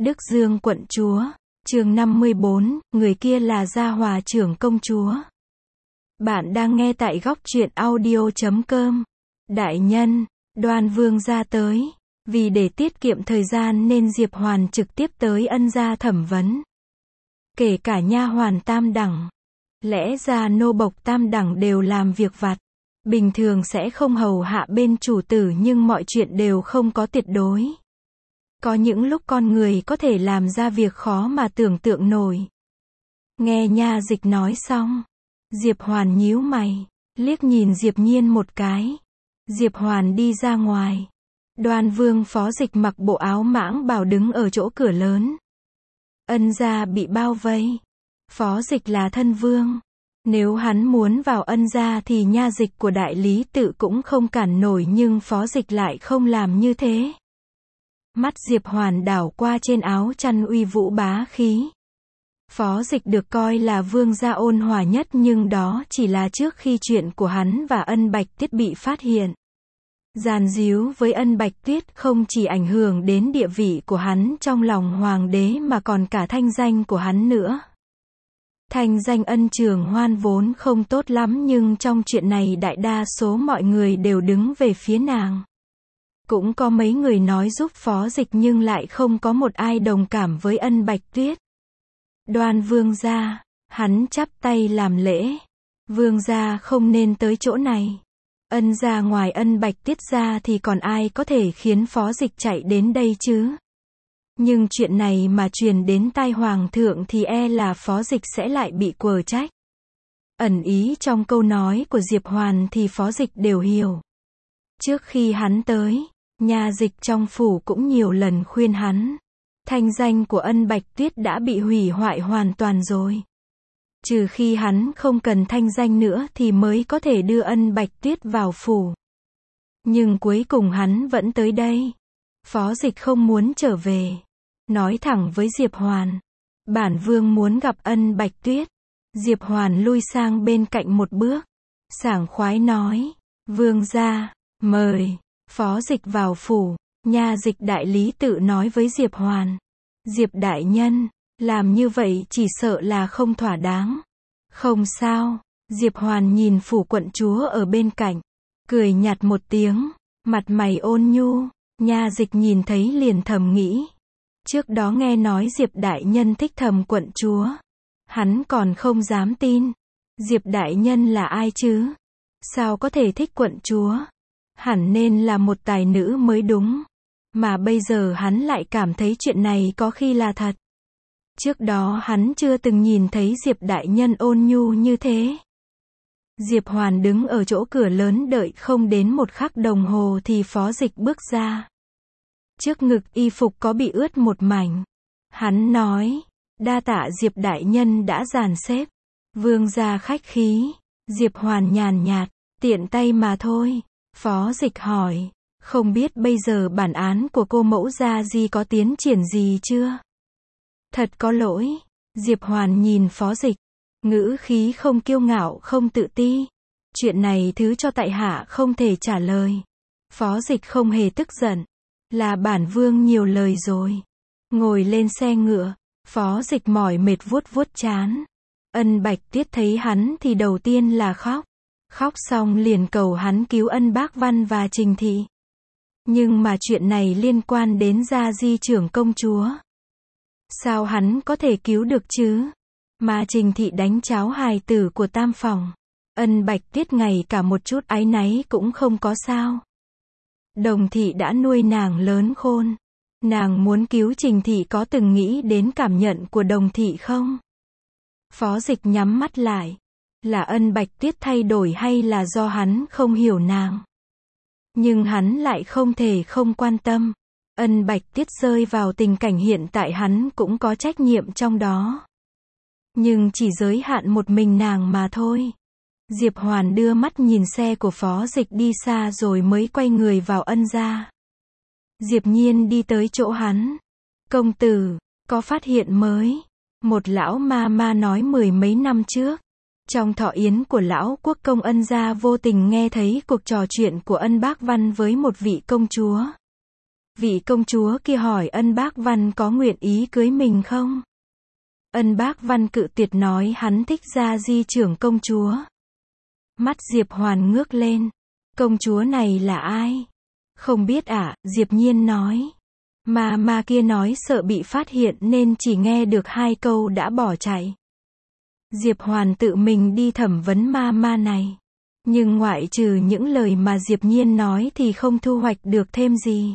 Đức Dương quận chúa, chương 54, người kia là Gia Hòa trưởng công chúa. Bạn đang nghe tại góc truyện audio.com. Đại nhân, Đoan Vương gia tới. Vì để tiết kiệm thời gian nên Diệp Hoàn trực tiếp tới ân gia thẩm vấn. Kể cả nha hoàn tam đẳng. Lẽ ra nô bộc tam đẳng đều làm việc vặt. Bình thường sẽ không hầu hạ bên chủ tử nhưng mọi chuyện đều không có tuyệt đối. Có những lúc con người có thể làm ra việc khó mà tưởng tượng nổi. Nghe nha dịch nói xong, Diệp Hoàn nhíu mày, liếc nhìn Diệp Nhiên một cái. Diệp Hoàn đi ra ngoài. Đoan Vương Phó Dịch mặc bộ áo mãng bào đứng ở chỗ cửa lớn. Ân gia bị bao vây. Phó Dịch là thân vương. Nếu hắn muốn vào ân gia thì nha dịch của đại lý tự cũng không cản nổi, nhưng Phó Dịch lại không làm như thế. Mắt Diệp Hoàn đảo qua trên áo chăn uy vũ bá khí. Phó Dịch được coi là vương gia ôn hòa nhất, nhưng đó chỉ là trước khi chuyện của hắn và Ân Bạch Tuyết bị phát hiện. Giàn díu với Ân Bạch Tuyết không chỉ ảnh hưởng đến địa vị của hắn trong lòng hoàng đế mà còn cả thanh danh của hắn nữa. Thanh danh Ân Trường Hoan vốn không tốt lắm, nhưng trong chuyện này đại đa số mọi người đều đứng về phía nàng. Cũng có mấy người nói giúp Phó Dịch nhưng lại không có một ai đồng cảm với Ân Bạch Tuyết. Đoan Vương gia, hắn chắp tay làm lễ. Vương gia không nên tới chỗ này. Ân gia ngoài Ân Bạch Tuyết ra thì còn ai có thể khiến Phó Dịch chạy đến đây chứ? Nhưng chuyện này mà truyền đến tai hoàng thượng thì e là Phó Dịch sẽ lại bị quở trách. Ẩn ý trong câu nói của Diệp Hoàn thì Phó Dịch đều hiểu. Trước khi hắn tới, nha dịch trong phủ cũng nhiều lần khuyên hắn. Thanh danh của Ân Bạch Tuyết đã bị hủy hoại hoàn toàn rồi. Trừ khi hắn không cần thanh danh nữa thì mới có thể đưa Ân Bạch Tuyết vào phủ. Nhưng cuối cùng hắn vẫn tới đây. Phó Dịch không muốn trở về. Nói thẳng với Diệp Hoàn. Bản vương muốn gặp Ân Bạch Tuyết. Diệp Hoàn lui sang bên cạnh một bước. Sảng khoái nói. Vương gia, mời. Phó Dịch vào phủ. Nha dịch đại lý tự nói với Diệp Hoàn. Diệp đại nhân, làm như vậy chỉ sợ là không thỏa đáng. Không sao. Diệp Hoàn nhìn phủ quận chúa ở bên cạnh. Cười nhạt một tiếng. Mặt mày ôn nhu. Nha dịch nhìn thấy liền thầm nghĩ. Trước đó nghe nói Diệp đại nhân thích thầm quận chúa. Hắn còn không dám tin. Diệp đại nhân là ai chứ? Sao có thể thích quận chúa? Hẳn nên là một tài nữ mới đúng. Mà bây giờ hắn lại cảm thấy chuyện này có khi là thật. Trước đó hắn chưa từng nhìn thấy Diệp đại nhân ôn nhu như thế. Diệp Hoàn đứng ở chỗ cửa lớn đợi không đến một khắc đồng hồ thì Phó Dịch bước ra. Trước ngực y phục có bị ướt một mảnh. Hắn nói, đa tạ Diệp đại nhân đã dàn xếp. Vương gia khách khí. Diệp Hoàn nhàn nhạt, tiện tay mà thôi. Phó Dịch hỏi, không biết bây giờ bản án của cô mẫu Gia Di có tiến triển gì chưa? Thật có lỗi. Diệp Hoàn nhìn Phó Dịch, ngữ khí không kiêu ngạo không tự ti. Chuyện này thứ cho tại hạ không thể trả lời. Phó Dịch không hề tức giận. Là bản vương nhiều lời rồi. Ngồi lên xe ngựa, Phó Dịch mỏi mệt vuốt vuốt trán. Ân Bạch Tuyết thấy hắn thì đầu tiên là khóc. Khóc xong liền cầu hắn cứu Ân Bác Văn và Trình Thị. Nhưng mà chuyện này liên quan đến Gia Di trưởng công chúa. Sao hắn có thể cứu được chứ? Mà Trình Thị đánh cháo hài tử của tam phòng. Ân Bạch Tuyết ngày cả một chút áy náy cũng không có sao. Đồng Thị đã nuôi nàng lớn khôn. Nàng muốn cứu Trình Thị, có từng nghĩ đến cảm nhận của Đồng Thị không? Phó Dịch nhắm mắt lại. Là Ân Bạch Tuyết thay đổi hay là do hắn không hiểu nàng? Nhưng hắn lại không thể không quan tâm. Ân Bạch Tuyết rơi vào tình cảnh hiện tại hắn cũng có trách nhiệm trong đó. Nhưng chỉ giới hạn một mình nàng mà thôi. Diệp Hoàn đưa mắt nhìn xe của Phó Dịch đi xa rồi mới quay người vào ân gia. Diệp Nhiên đi tới chỗ hắn. Công tử, có phát hiện mới. Một lão ma nói 10 mấy năm trước. Trong thọ yến của lão quốc công ân gia vô tình nghe thấy cuộc trò chuyện của Ân Bác Văn với một vị công chúa. Vị công chúa kia hỏi Ân Bác Văn có nguyện ý cưới mình không? Ân Bác Văn cự tuyệt nói hắn thích Gia Di trưởng công chúa. Mắt Diệp Hoàn ngước lên. Công chúa này là ai? Không biết ạ, Diệp Nhiên nói. Mà kia nói sợ bị phát hiện nên chỉ nghe được 2 câu đã bỏ chạy. Diệp Hoàn tự mình đi thẩm vấn ma này. Nhưng ngoại trừ những lời mà Diệp Nhiên nói thì không thu hoạch được thêm gì.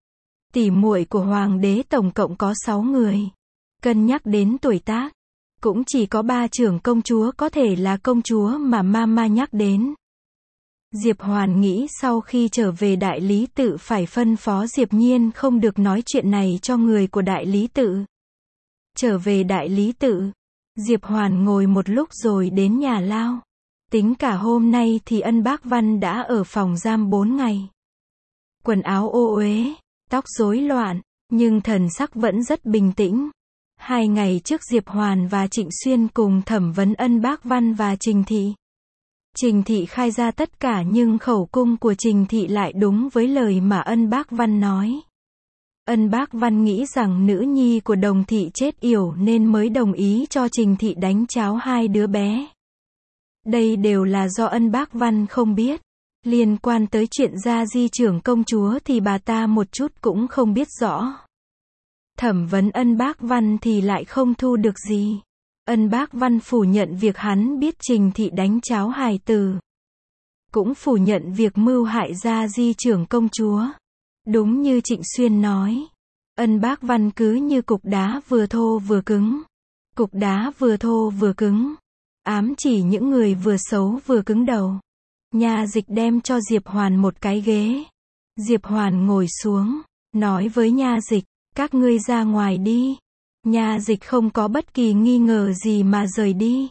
Tỷ muội của hoàng đế tổng cộng có 6 người. Cân nhắc đến tuổi tác, cũng chỉ có 3 trưởng công chúa có thể là công chúa mà ma nhắc đến. Diệp Hoàn nghĩ sau khi trở về đại lý tự phải phân phó Diệp Nhiên không được nói chuyện này cho người của đại lý tự. Trở về đại lý tự, Diệp Hoàn ngồi một lúc rồi đến nhà lao. Tính cả hôm nay thì Ân Bác Văn đã ở phòng giam 4 ngày. Quần áo ô uế, tóc rối loạn, nhưng thần sắc vẫn rất bình tĩnh. 2 ngày trước Diệp Hoàn và Trịnh Xuyên cùng thẩm vấn Ân Bác Văn và Trình Thị. Trình Thị khai ra tất cả nhưng khẩu cung của Trình Thị lại đúng với lời mà Ân Bác Văn nói. Ân Bác Văn nghĩ rằng nữ nhi của Đồng Thị chết yểu nên mới đồng ý cho Trình Thị đánh cháo 2 đứa bé. Đây đều là do Ân Bác Văn không biết. Liên quan tới chuyện Gia Di trưởng công chúa thì bà ta một chút cũng không biết rõ. Thẩm vấn Ân Bác Văn thì lại không thu được gì. Ân Bác Văn phủ nhận việc hắn biết Trình Thị đánh cháo hài tử. Cũng phủ nhận việc mưu hại Gia Di trưởng công chúa. Đúng như Trịnh Xuyên nói. Ân Bác Văn cứ như cục đá vừa thô vừa cứng. Cục đá vừa thô vừa cứng. Ám chỉ những người vừa xấu vừa cứng đầu. Nha dịch đem cho Diệp Hoàn một cái ghế. Diệp Hoàn ngồi xuống, nói với nha dịch, các ngươi ra ngoài đi. Nha dịch không có bất kỳ nghi ngờ gì mà rời đi.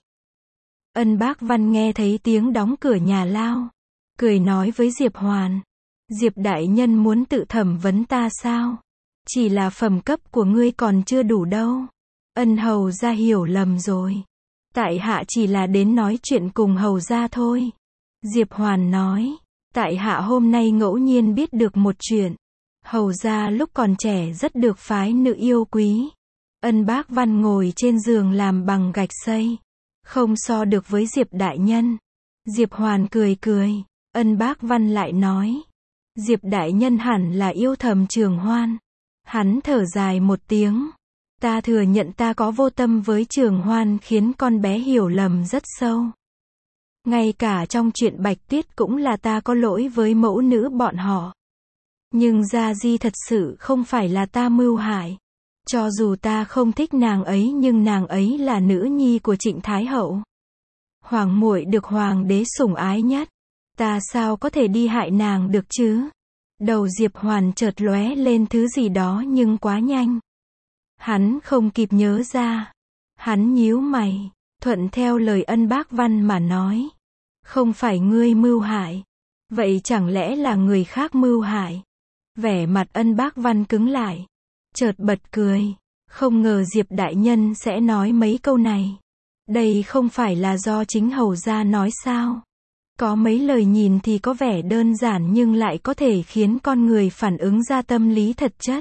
Ân Bác Văn nghe thấy tiếng đóng cửa nhà lao. Cười nói với Diệp Hoàn. Diệp đại nhân muốn tự thẩm vấn ta sao? Chỉ là phẩm cấp của ngươi còn chưa đủ đâu. Ân hầu gia hiểu lầm rồi. Tại hạ chỉ là đến nói chuyện cùng hầu gia thôi. Diệp Hoàn nói. Tại hạ hôm nay ngẫu nhiên biết được một chuyện. Hầu gia lúc còn trẻ rất được phái nữ yêu quý. Ân Bác Văn ngồi trên giường làm bằng gạch xây. Không so được với Diệp đại nhân. Diệp Hoàn cười. Ân Bác Văn lại nói. Diệp đại nhân hẳn là yêu thầm Trường Hoan. Hắn thở dài một tiếng. Ta thừa nhận ta có vô tâm với Trường Hoan khiến con bé hiểu lầm rất sâu. Ngay cả trong chuyện Bạch Tuyết cũng là ta có lỗi với mẫu nữ bọn họ. Nhưng Gia Di thật sự không phải là ta mưu hại. Cho dù ta không thích nàng ấy nhưng nàng ấy là nữ nhi của Trịnh Thái Hậu. Hoàng muội được hoàng đế sủng ái nhất. Ta sao có thể đi hại nàng được chứ? Đầu Diệp Hoàn chợt lóe lên thứ gì đó nhưng quá nhanh. Hắn không kịp nhớ ra. Hắn nhíu mày, thuận theo lời Ân Bác Văn mà nói. Không phải ngươi mưu hại. Vậy chẳng lẽ là người khác mưu hại? Vẻ mặt Ân Bác Văn cứng lại. Chợt bật cười. Không ngờ Diệp đại nhân sẽ nói mấy câu này. Đây không phải là do chính hầu gia nói sao? Có mấy lời nhìn thì có vẻ đơn giản nhưng lại có thể khiến con người phản ứng ra tâm lý thật chất.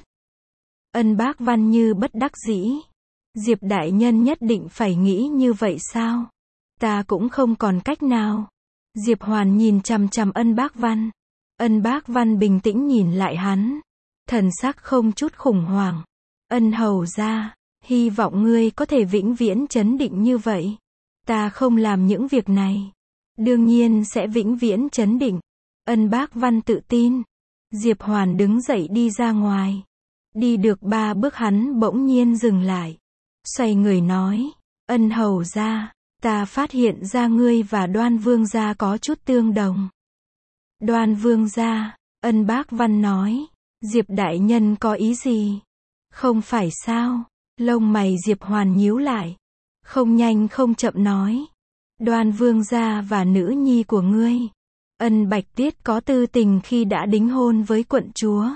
Ân Bác Văn như bất đắc dĩ. Diệp đại nhân nhất định phải nghĩ như vậy sao? Ta cũng không còn cách nào. Diệp Hoàn nhìn chằm chằm Ân Bác Văn. Ân Bác Văn bình tĩnh nhìn lại hắn. Thần sắc không chút khủng hoảng. Ân hầu gia, hy vọng ngươi có thể vĩnh viễn trấn định như vậy. Ta không làm những việc này. Đương nhiên sẽ vĩnh viễn trấn định. Ân Bác Văn tự tin. Diệp Hoàn đứng dậy đi ra ngoài. Đi được 3 bước hắn bỗng nhiên dừng lại. Xoay người nói. Ân hầu gia, ta phát hiện ra ngươi và Đoan Vương gia có chút tương đồng. Đoan Vương gia, Ân Bác Văn nói. Diệp đại nhân có ý gì? Không phải sao? Lông mày Diệp Hoàn nhíu lại. Không nhanh không chậm nói. Đoan Vương gia và nữ nhi của ngươi, Ân Bạch Tuyết có tư tình khi đã đính hôn với quận chúa.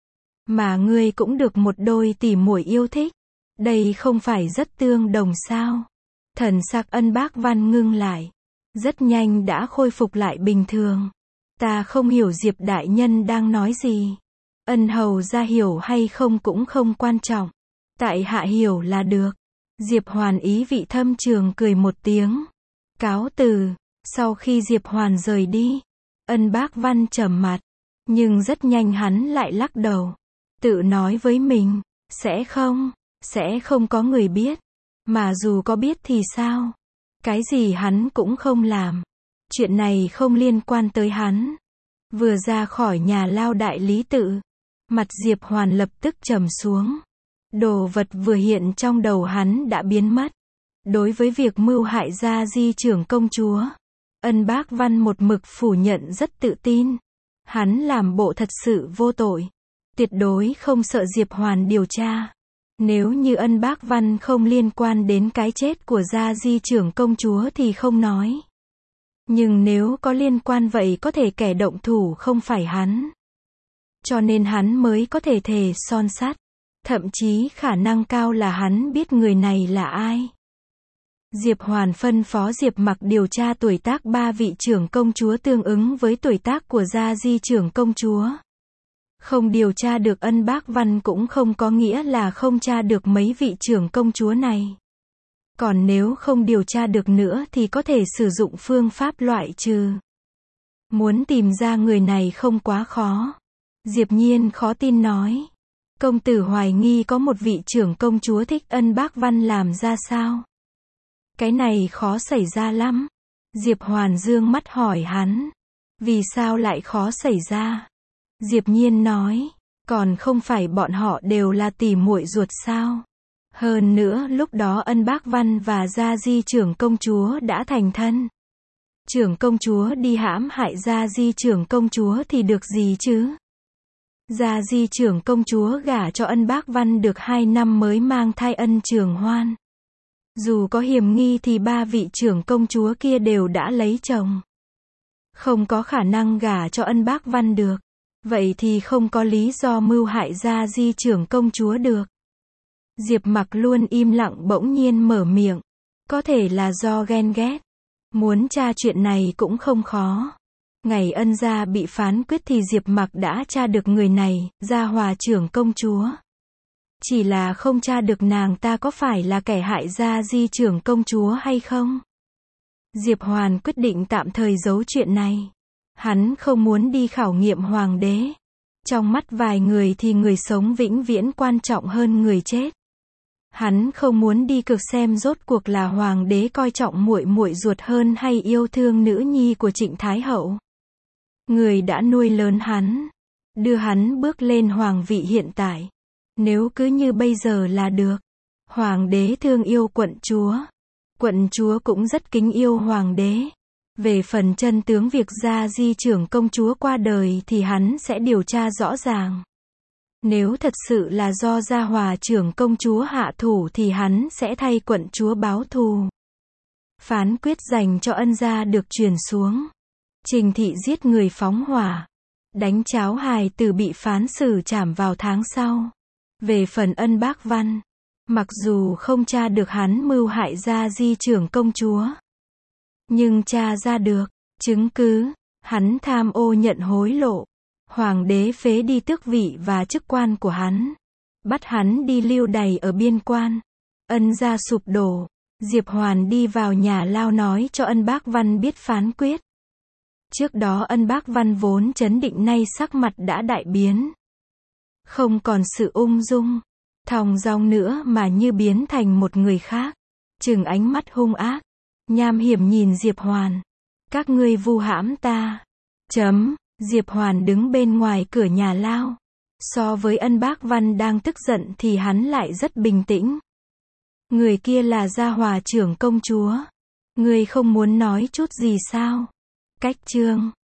Mà ngươi cũng được một đôi tỷ muội yêu thích. Đây không phải rất tương đồng sao? Thần sắc Ân Bác Văn ngưng lại. Rất nhanh đã khôi phục lại bình thường. Ta không hiểu Diệp đại nhân đang nói gì. Ân hầu ra hiểu hay không cũng không quan trọng. Tại hạ hiểu là được. Diệp Hoàn ý vị thâm trường cười một tiếng. Cáo từ. Sau khi Diệp Hoàn rời đi, Ân Bác Văn trầm mặt. Nhưng rất nhanh hắn lại lắc đầu. Tự nói với mình, sẽ không có người biết. Mà dù có biết thì sao? Cái gì hắn cũng không làm. Chuyện này không liên quan tới hắn. Vừa ra khỏi nhà Lao đại lý tự, mặt Diệp Hoàn lập tức trầm xuống. Đồ vật vừa hiện trong đầu hắn đã biến mất. Đối với việc mưu hại Gia Di trưởng công chúa, Ân Bác Văn một mực phủ nhận rất tự tin. Hắn làm bộ thật sự vô tội. Tuyệt đối không sợ Diệp Hoàn điều tra. Nếu như Ân Bác Văn không liên quan đến cái chết của Gia Di trưởng công chúa thì không nói. Nhưng nếu có liên quan vậy có thể kẻ động thủ không phải hắn. Cho nên hắn mới có thể thề son sắt. Thậm chí khả năng cao là hắn biết người này là ai. Diệp Hoàn phân phó Diệp Mặc điều tra tuổi tác 3 vị trưởng công chúa tương ứng với tuổi tác của Gia Di trưởng công chúa. Không điều tra được Ân Bác Văn cũng không có nghĩa là không tra được mấy vị trưởng công chúa này. Còn nếu không điều tra được nữa thì có thể sử dụng phương pháp loại trừ. Muốn tìm ra người này không quá khó. Diệp Nhiên khó tin nói. Công tử hoài nghi có một vị trưởng công chúa thích Ân Bác Văn làm ra sao? Cái này khó xảy ra lắm. Diệp Hoàn dương mắt hỏi hắn. Vì sao lại khó xảy ra? Diệp Nhiên nói. Còn không phải bọn họ đều là tỉ muội ruột sao? Hơn nữa lúc đó Ân Bác Văn và Gia Di trưởng công chúa đã thành thân. Trưởng công chúa đi hãm hại Gia Di trưởng công chúa thì được gì chứ? Gia Di trưởng công chúa gả cho Ân Bác Văn được 2 năm mới mang thai Ân Trường Hoan. Dù có hiểm nghi thì 3 vị trưởng công chúa kia đều đã lấy chồng. Không có khả năng gả cho Ân Bác Văn được. Vậy thì không có lý do mưu hại Gia Di trưởng công chúa được. Diệp Mặc luôn im lặng bỗng nhiên mở miệng. Có thể là do ghen ghét. Muốn tra chuyện này cũng không khó. Ngày Ân gia bị phán quyết thì Diệp Mặc đã tra được người này, Gia Hòa trưởng công chúa. Chỉ là không tra được nàng ta có phải là kẻ hại Gia Di trưởng công chúa hay không. Diệp Hoàn quyết định tạm thời giấu chuyện này. Hắn không muốn đi khảo nghiệm hoàng đế. Trong mắt vài người thì người sống vĩnh viễn quan trọng hơn người chết. Hắn không muốn đi cược xem rốt cuộc là hoàng đế coi trọng muội muội ruột hơn hay yêu thương nữ nhi của Trịnh Thái Hậu. Người đã nuôi lớn hắn, đưa hắn bước lên hoàng vị hiện tại. Nếu cứ như bây giờ là được. Hoàng đế thương yêu quận chúa cũng rất kính yêu hoàng đế. Về phần chân tướng việc Gia Di trưởng công chúa qua đời thì hắn sẽ điều tra rõ ràng. Nếu thật sự là do Gia Hòa trưởng công chúa hạ thủ thì hắn sẽ thay quận chúa báo thù. Phán quyết dành cho Ân gia được truyền xuống. Trình thị giết người phóng hỏa. Đánh cháo hài tử bị phán xử trảm vào tháng sau. Về phần Ân Bác Văn, mặc dù không tra được hắn mưu hại Gia Di trưởng công chúa, nhưng tra ra được chứng cứ, hắn tham ô nhận hối lộ. Hoàng đế phế đi tước vị và chức quan của hắn. Bắt hắn đi lưu đày ở biên quan. Ân gia sụp đổ. Diệp Hoàn đi vào nhà Lao nói cho Ân Bác Văn biết phán quyết. Trước đó Ân Bác Văn vốn trấn định nay sắc mặt đã đại biến. Không còn sự ung dung, thong dong nữa mà như biến thành một người khác. Trừng ánh mắt hung ác, nham hiểm nhìn Diệp Hoàn. Các ngươi vu hãm ta. Diệp Hoàn đứng bên ngoài cửa nhà Lao. So với Ân Bác Văn đang tức giận thì hắn lại rất bình tĩnh. Người kia là Gia Hòa trưởng công chúa. Ngươi không muốn nói chút gì sao? Cách chương